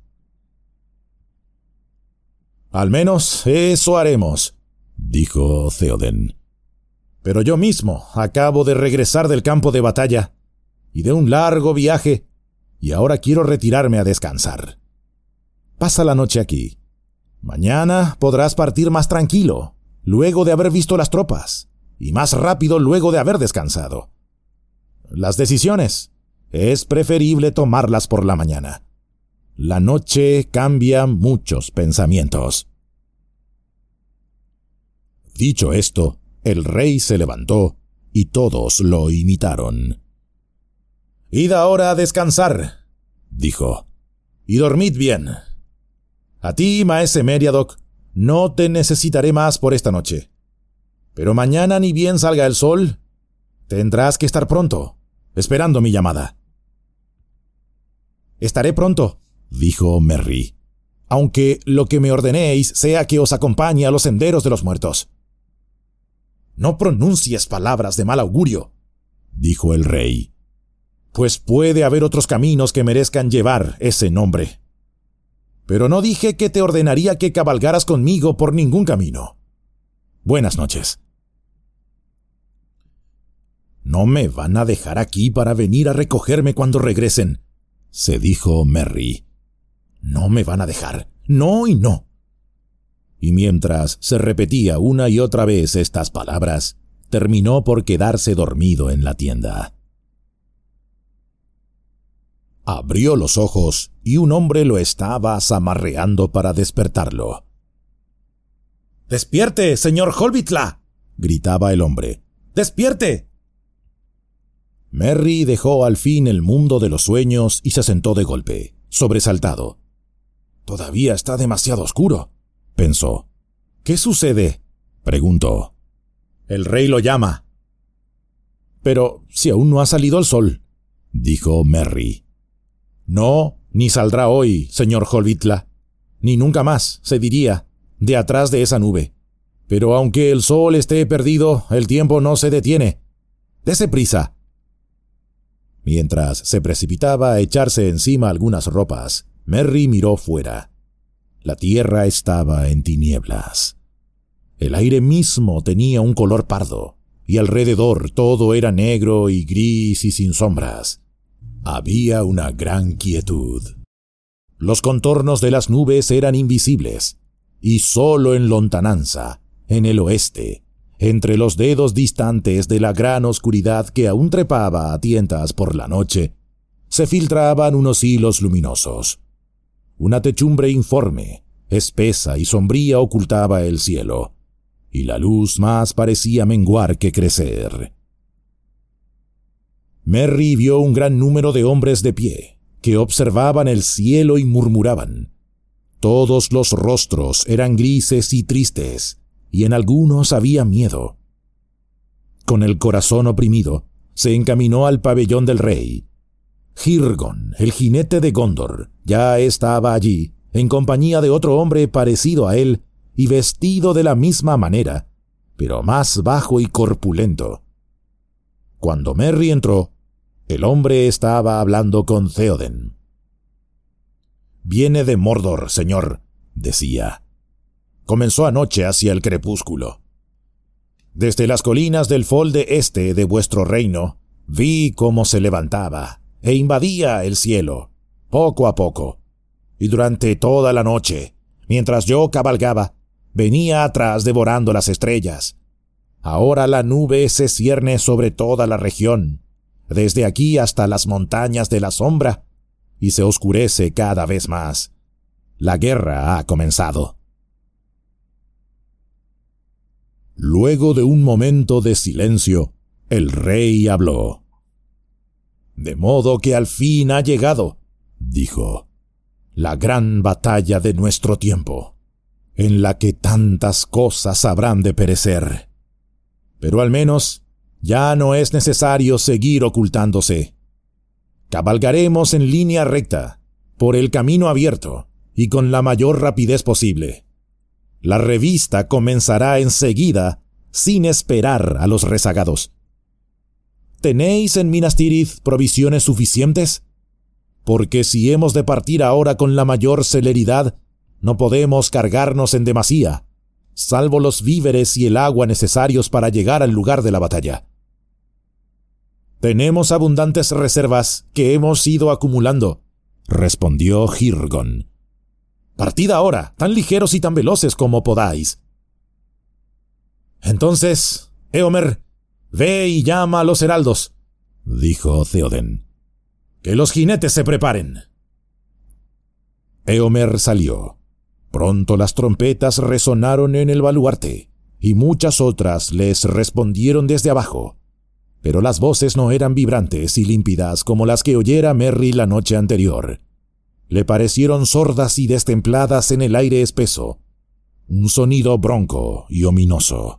Al menos eso haremos, dijo Theoden. Pero yo mismo acabo de regresar del campo de batalla y de un largo viaje, y ahora quiero retirarme a descansar. Pasa la noche aquí. Mañana podrás partir más tranquilo, luego de haber visto las tropas, y más rápido luego de haber descansado. Las decisiones es preferible tomarlas por la mañana. La noche cambia muchos pensamientos. Dicho esto, el rey se levantó y todos lo imitaron. «Id ahora a descansar», dijo, «y dormid bien. A ti, maese Meriadoc, no te necesitaré más por esta noche. Pero mañana, ni bien salga el sol, tendrás que estar pronto, esperando mi llamada». «Estaré pronto», dijo Merry, «aunque lo que me ordenéis sea que os acompañe a los senderos de los muertos». «No pronuncies palabras de mal augurio», dijo el rey, «pues puede haber otros caminos que merezcan llevar ese nombre. Pero no dije que te ordenaría que cabalgaras conmigo por ningún camino. Buenas noches». «No me van a dejar aquí para venir a recogerme cuando regresen», se dijo Merry. «No me van a dejar, no y no». Y mientras se repetía una y otra vez estas palabras, terminó por quedarse dormido en la tienda. Abrió los ojos y un hombre lo estaba zamarreando para despertarlo. «¡Despierte, señor Holbitla!», gritaba el hombre. «¡Despierte!». Merry dejó al fin el mundo de los sueños y se sentó de golpe, sobresaltado. «Todavía está demasiado oscuro», pensó. «¿Qué sucede?», preguntó. «El rey lo llama». «Pero si aún no ha salido el sol», dijo Merry. «No, ni saldrá hoy, señor Holbitla, ni nunca más, se diría, de atrás de esa nube. Pero aunque el sol esté perdido, el tiempo no se detiene. Dese prisa». Mientras se precipitaba a echarse encima algunas ropas, Merry miró fuera. La tierra estaba en tinieblas. El aire mismo tenía un color pardo, y alrededor todo era negro y gris y sin sombras. Había una gran quietud. Los contornos de las nubes eran invisibles, y solo en lontananza, en el oeste, entre los dedos distantes de la gran oscuridad que aún trepaba a tientas por la noche, se filtraban unos hilos luminosos. Una techumbre informe, espesa y sombría ocultaba el cielo, y la luz más parecía menguar que crecer. Merry vio un gran número de hombres de pie, que observaban el cielo y murmuraban. Todos los rostros eran grises y tristes, y en algunos había miedo. Con el corazón oprimido, se encaminó al pabellón del rey. Hirgon, el jinete de Gondor, ya estaba allí, en compañía de otro hombre parecido a él y vestido de la misma manera, pero más bajo y corpulento. Cuando Merry entró, el hombre estaba hablando con Theoden. «Viene de Mordor, señor», decía. «Comenzó anoche hacia el crepúsculo. Desde las colinas del folde este de vuestro reino, vi cómo se levantaba e invadía el cielo, poco a poco, y durante toda la noche, mientras yo cabalgaba, venía atrás devorando las estrellas. Ahora la nube se cierne sobre toda la región, desde aquí hasta las montañas de la sombra, y se oscurece cada vez más. La guerra ha comenzado». Luego de un momento de silencio, el rey habló. «De modo que al fin ha llegado», dijo, «la gran batalla de nuestro tiempo, en la que tantas cosas habrán de perecer. Pero al menos ya no es necesario seguir ocultándose. Cabalgaremos en línea recta, por el camino abierto y con la mayor rapidez posible. La revista comenzará enseguida, sin esperar a los rezagados. ¿Tenéis en Minas Tirith provisiones suficientes? Porque si hemos de partir ahora con la mayor celeridad, no podemos cargarnos en demasía, salvo los víveres y el agua necesarios para llegar al lugar de la batalla. Tenemos abundantes reservas que hemos ido acumulando, respondió Hirgon. Partid ahora, tan ligeros y tan veloces como podáis. Entonces, Éomer, ve y llama a los heraldos, dijo Theoden. Que los jinetes se preparen. Éomer salió. Pronto las trompetas resonaron en el baluarte, y muchas otras les respondieron desde abajo, pero las voces no eran vibrantes y límpidas como las que oyera Merry la noche anterior. Le parecieron sordas y destempladas en el aire espeso, un sonido bronco y ominoso.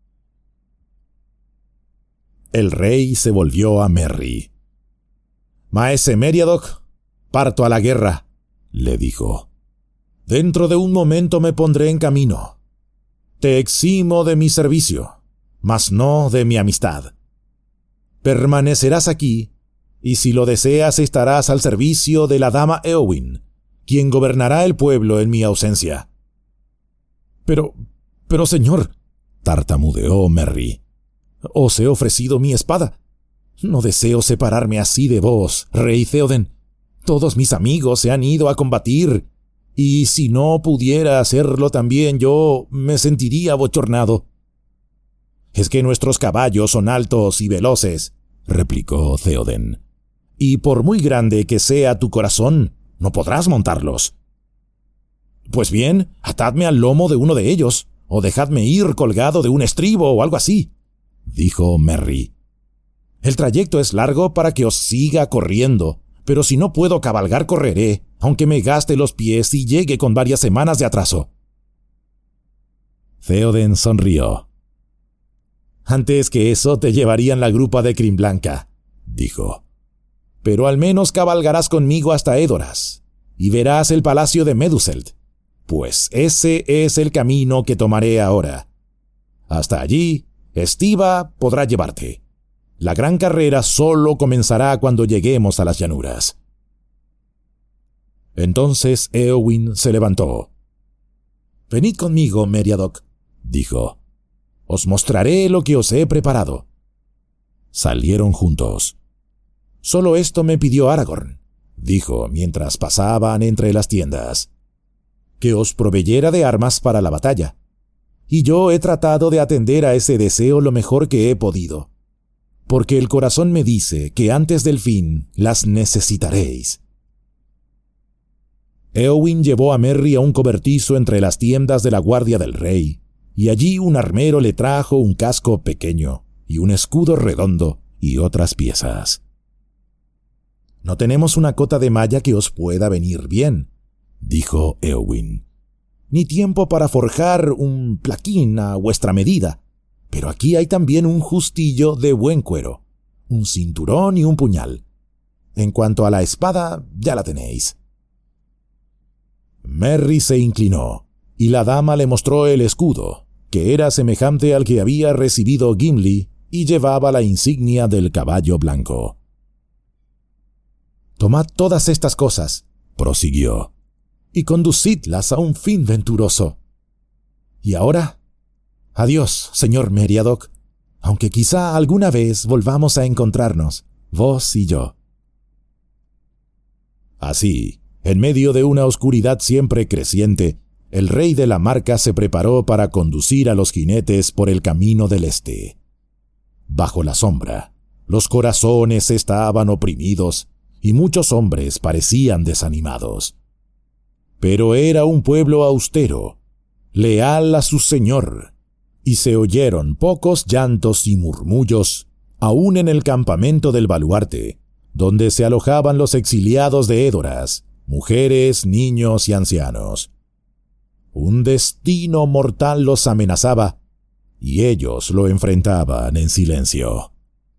El rey se volvió a Merry. «Maese Meriadoc, parto a la guerra», le dijo. «Dentro de un momento me pondré en camino. Te eximo de mi servicio, mas no de mi amistad. Permanecerás aquí, y si lo deseas estarás al servicio de la dama Éowyn, quien gobernará el pueblo en mi ausencia». Pero señor», tartamudeó Merry, «os he ofrecido mi espada. No deseo separarme así de vos, rey Theoden. Todos mis amigos se han ido a combatir, y si no pudiera hacerlo también yo me sentiría abochornado». «Es que nuestros caballos son altos y veloces», replicó Theoden, «y por muy grande que sea tu corazón, no podrás montarlos». «Pues bien, atadme al lomo de uno de ellos, o dejadme ir colgado de un estribo o algo así», dijo Merry. «El trayecto es largo para que os siga corriendo, pero si no puedo cabalgar correré, aunque me gaste los pies y llegue con varias semanas de atraso». Theoden sonrió. «Antes que eso te llevarían la grupa de Crimblanca», dijo. «Pero al menos cabalgarás conmigo hasta Edoras, y verás el palacio de Meduseld, pues ese es el camino que tomaré ahora. Hasta allí, Estiva podrá llevarte. La gran carrera solo comenzará cuando lleguemos a las llanuras». Entonces Éowyn se levantó. «Venid conmigo, Meriadoc», dijo. «Os mostraré lo que os he preparado». Salieron juntos. «Solo esto me pidió Aragorn», dijo mientras pasaban entre las tiendas, «que os proveyera de armas para la batalla. Y yo he tratado de atender a ese deseo lo mejor que he podido, porque el corazón me dice que antes del fin las necesitaréis». Éowyn llevó a Merry a un cobertizo entre las tiendas de la guardia del rey, y allí un armero le trajo un casco pequeño y un escudo redondo y otras piezas. «No tenemos una cota de malla que os pueda venir bien», dijo Éowyn, «ni tiempo para forjar un plaquín a vuestra medida, pero aquí hay también un justillo de buen cuero, un cinturón y un puñal. En cuanto a la espada, ya la tenéis». Merry se inclinó, y la dama le mostró el escudo, que era semejante al que había recibido Gimli y llevaba la insignia del caballo blanco. «Tomad todas estas cosas», prosiguió, «y conducidlas a un fin venturoso. Y ahora, adiós, señor Meriadoc, aunque quizá alguna vez volvamos a encontrarnos, vos y yo». Así, en medio de una oscuridad siempre creciente, el rey de la Marca se preparó para conducir a los jinetes por el camino del este. Bajo la sombra, los corazones estaban oprimidos y muchos hombres parecían desanimados. Pero era un pueblo austero, leal a su señor, y se oyeron pocos llantos y murmullos, aún en el campamento del baluarte, donde se alojaban los exiliados de Edoras, mujeres, niños y ancianos. Un destino mortal los amenazaba, y ellos lo enfrentaban en silencio.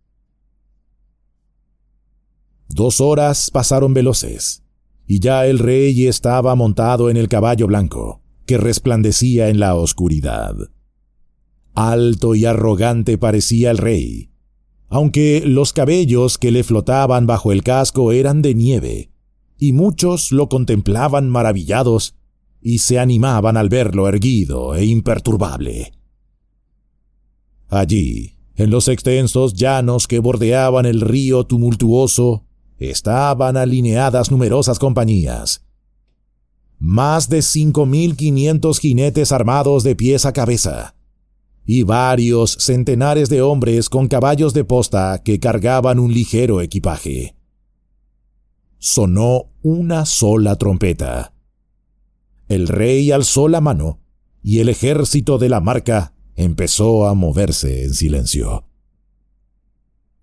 2 horas pasaron veloces, y ya el rey estaba montado en el caballo blanco, que resplandecía en la oscuridad. Alto y arrogante parecía el rey, aunque los cabellos que le flotaban bajo el casco eran de nieve, y muchos lo contemplaban maravillados y se animaban al verlo erguido e imperturbable. Allí, en los extensos llanos que bordeaban el río tumultuoso, estaban alineadas numerosas compañías. Más de 5.500 jinetes armados de pies a cabeza, y varios centenares de hombres con caballos de posta que cargaban un ligero equipaje. Sonó una sola trompeta. El rey alzó la mano, y el ejército de la Marca empezó a moverse en silencio.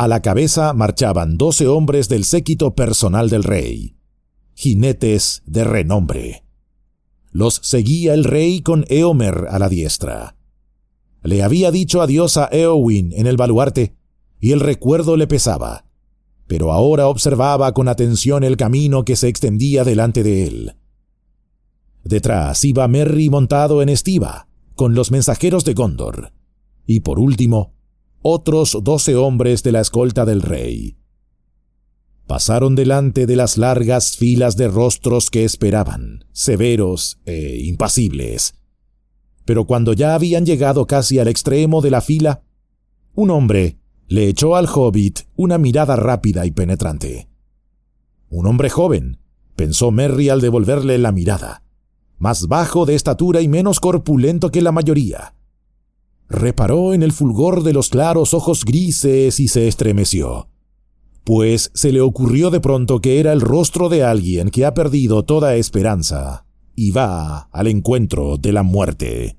A la cabeza marchaban 12 hombres del séquito personal del rey, jinetes de renombre. Los seguía el rey con Éomer a la diestra. Le había dicho adiós a Éowyn en el baluarte, y el recuerdo le pesaba, pero ahora observaba con atención el camino que se extendía delante de él. Detrás iba Merry montado en estiva, con los mensajeros de Gondor, y por último, otros 12 hombres de la escolta del rey. Pasaron delante de las largas filas de rostros que esperaban, severos e impasibles. Pero cuando ya habían llegado casi al extremo de la fila, un hombre le echó al hobbit una mirada rápida y penetrante. Un hombre joven, pensó Merry al devolverle la mirada, más bajo de estatura y menos corpulento que la mayoría. Reparó en el fulgor de los claros ojos grises y se estremeció, pues se le ocurrió de pronto que era el rostro de alguien que ha perdido toda esperanza y va al encuentro de la muerte.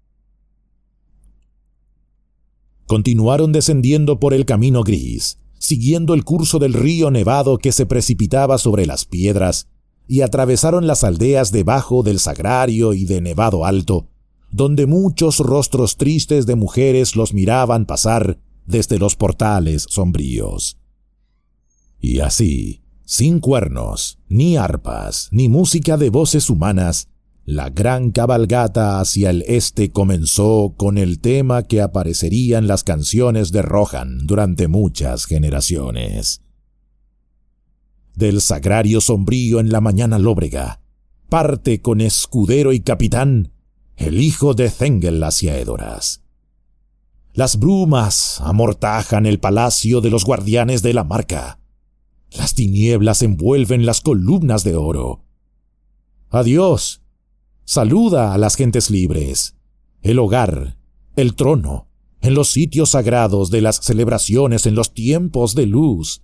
Continuaron descendiendo por el camino gris, siguiendo el curso del río nevado que se precipitaba sobre las piedras, y atravesaron las aldeas debajo del Sagrario y de Nevado Alto, donde muchos rostros tristes de mujeres los miraban pasar desde los portales sombríos. Y así, sin cuernos, ni arpas, ni música de voces humanas, la gran cabalgata hacia el este comenzó con el tema que aparecería en las canciones de Rohan durante muchas generaciones. Del Sagrario sombrío en la mañana lóbrega, parte con escudero y capitán el hijo de Thengel hacia Edoras. Las brumas amortajan el palacio de los guardianes de la marca. Las tinieblas envuelven las columnas de oro. Adiós. Saluda a las gentes libres, el hogar, el trono, en los sitios sagrados de las celebraciones en los tiempos de luz.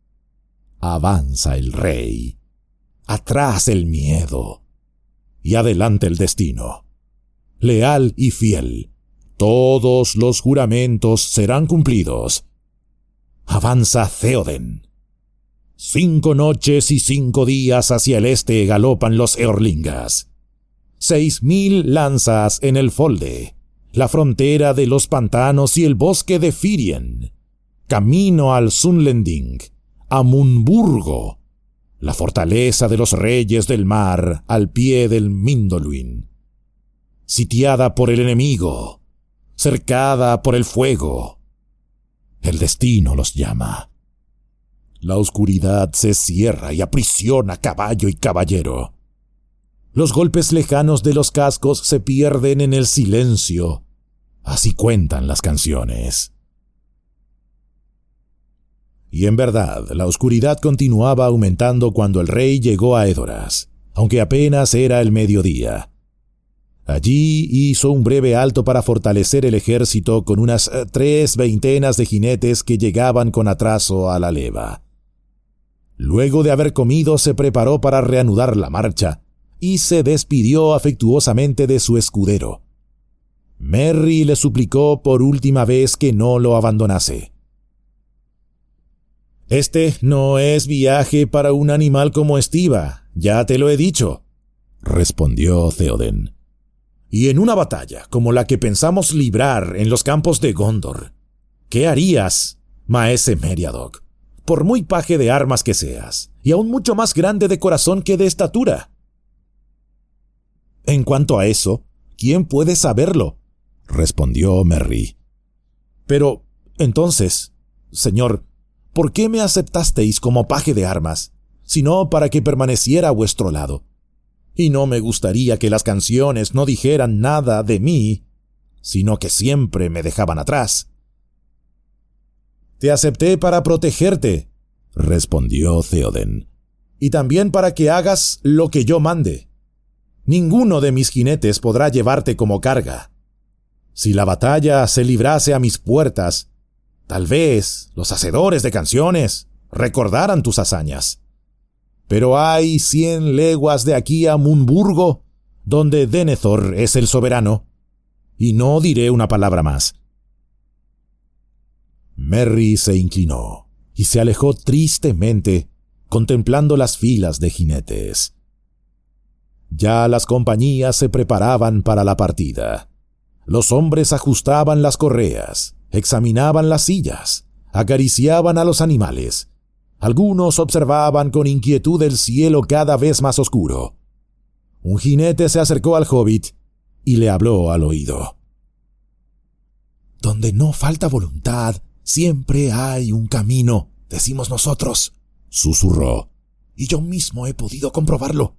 Avanza el rey, atrás el miedo, y adelante el destino. Leal y fiel, todos los juramentos serán cumplidos. Avanza Theoden. 5 noches y 5 días hacia el este galopan los Eorlingas. 6,000 lanzas en el Folde, la frontera de los pantanos y el bosque de Firien, camino al Sunlending, a Munburgo, la fortaleza de los reyes del mar al pie del Mindoluin, sitiada por el enemigo, cercada por el fuego. El destino los llama. La oscuridad se cierra y aprisiona caballo y caballero. Los golpes lejanos de los cascos se pierden en el silencio. Así cuentan las canciones. Y en verdad, la oscuridad continuaba aumentando cuando el rey llegó a Edoras, aunque apenas era el mediodía. Allí hizo un breve alto para fortalecer el ejército con unas 3 veintenas de jinetes que llegaban con atraso a la leva. Luego de haber comido, se preparó para reanudar la marcha, y se despidió afectuosamente de su escudero. Merry le suplicó por última vez que no lo abandonase. «Este no es viaje para un animal como Estiva, ya te lo he dicho», respondió Theoden. «Y en una batalla como la que pensamos librar en los campos de Gondor, ¿qué harías, maese Meriadoc, por muy paje de armas que seas, y aún mucho más grande de corazón que de estatura?» «En cuanto a eso, ¿quién puede saberlo?», respondió Merry. «Pero, entonces, señor, ¿por qué me aceptasteis como paje de armas, sino para que permaneciera a vuestro lado? Y no me gustaría que las canciones no dijeran nada de mí, sino que siempre me dejaban atrás». «Te acepté para protegerte», respondió Theoden, «y también para que hagas lo que yo mande. Ninguno de mis jinetes podrá llevarte como carga. Si la batalla se librase a mis puertas, tal vez los hacedores de canciones recordaran tus hazañas. Pero hay 100 leguas de aquí a Munburgo, donde Denethor es el soberano, y no diré una palabra más». Merry se inclinó y se alejó tristemente, contemplando las filas de jinetes. Ya las compañías se preparaban para la partida. Los hombres ajustaban las correas, examinaban las sillas, acariciaban a los animales. Algunos observaban con inquietud el cielo cada vez más oscuro. Un jinete se acercó al hobbit y le habló al oído. «Donde no falta voluntad, siempre hay un camino, decimos nosotros», susurró, «y yo mismo he podido comprobarlo».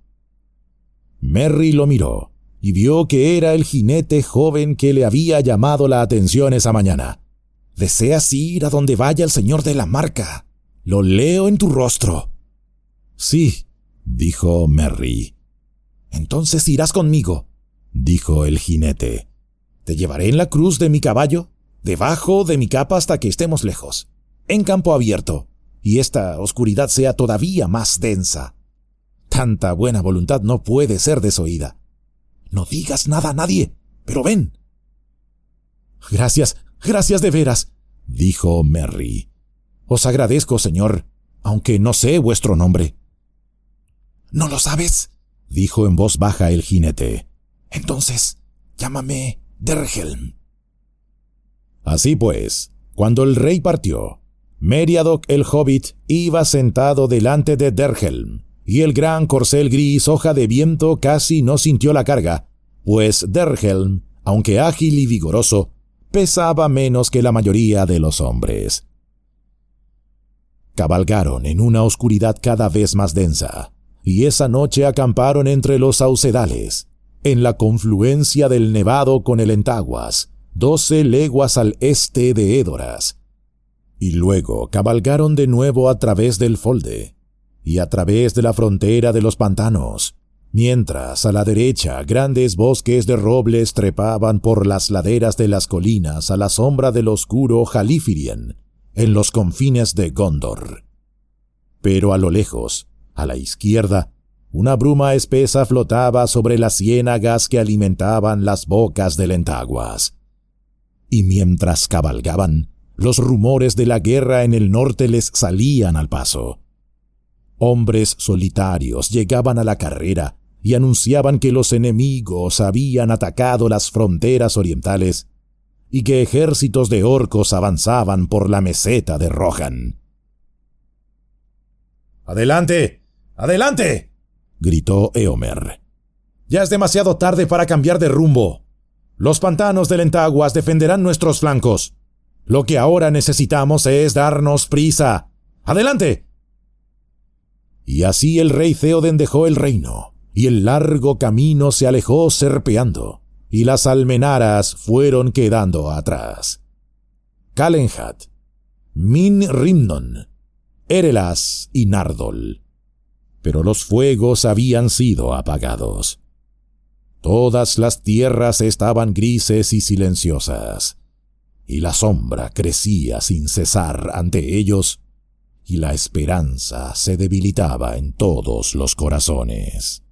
Merry lo miró y vio que era el jinete joven que le había llamado la atención esa mañana. «¿Deseas ir a donde vaya el señor de la marca? Lo leo en tu rostro». «Sí», dijo Merry. «Entonces irás conmigo», dijo el jinete. «Te llevaré en la cruz de mi caballo, debajo de mi capa hasta que estemos lejos, en campo abierto, y esta oscuridad sea todavía más densa. Tanta buena voluntad no puede ser desoída. No digas nada a nadie, pero ven». «Gracias, gracias de veras», dijo Merry. «Os agradezco, señor, aunque no sé vuestro nombre». «¿No lo sabes?», dijo en voz baja el jinete. «Entonces, llámame Derhelm». Así pues, cuando el rey partió, Meriadoc el hobbit iba sentado delante de Derhelm, y el gran corcel gris hoja de viento casi no sintió la carga, pues Derhelm, aunque ágil y vigoroso, pesaba menos que la mayoría de los hombres. Cabalgaron en una oscuridad cada vez más densa, y esa noche acamparon entre los saucedales, en la confluencia del Nevado con el Entaguas, 12 leguas al este de Edoras. Y luego cabalgaron de nuevo a través del Folde, y a través de la frontera de los pantanos, mientras a la derecha grandes bosques de robles trepaban por las laderas de las colinas a la sombra del oscuro Halifirien, en los confines de Gondor. Pero a lo lejos, a la izquierda, una bruma espesa flotaba sobre las ciénagas que alimentaban las bocas del Entaguas. Y mientras cabalgaban, los rumores de la guerra en el norte les salían al paso. Hombres solitarios llegaban a la carrera y anunciaban que los enemigos habían atacado las fronteras orientales y que ejércitos de orcos avanzaban por la meseta de Rohan. «¡Adelante! ¡Adelante!», gritó Éomer. «Ya es demasiado tarde para cambiar de rumbo. Los pantanos del Entaguas defenderán nuestros flancos. Lo que ahora necesitamos es darnos prisa. ¡Adelante!». Y así el rey Theoden dejó el reino, y el largo camino se alejó serpeando, y las almenaras fueron quedando atrás. Calenhad, Min Rimnon, Erelas y Nardol. Pero los fuegos habían sido apagados. Todas las tierras estaban grises y silenciosas, y la sombra crecía sin cesar ante ellos, y la esperanza se debilitaba en todos los corazones.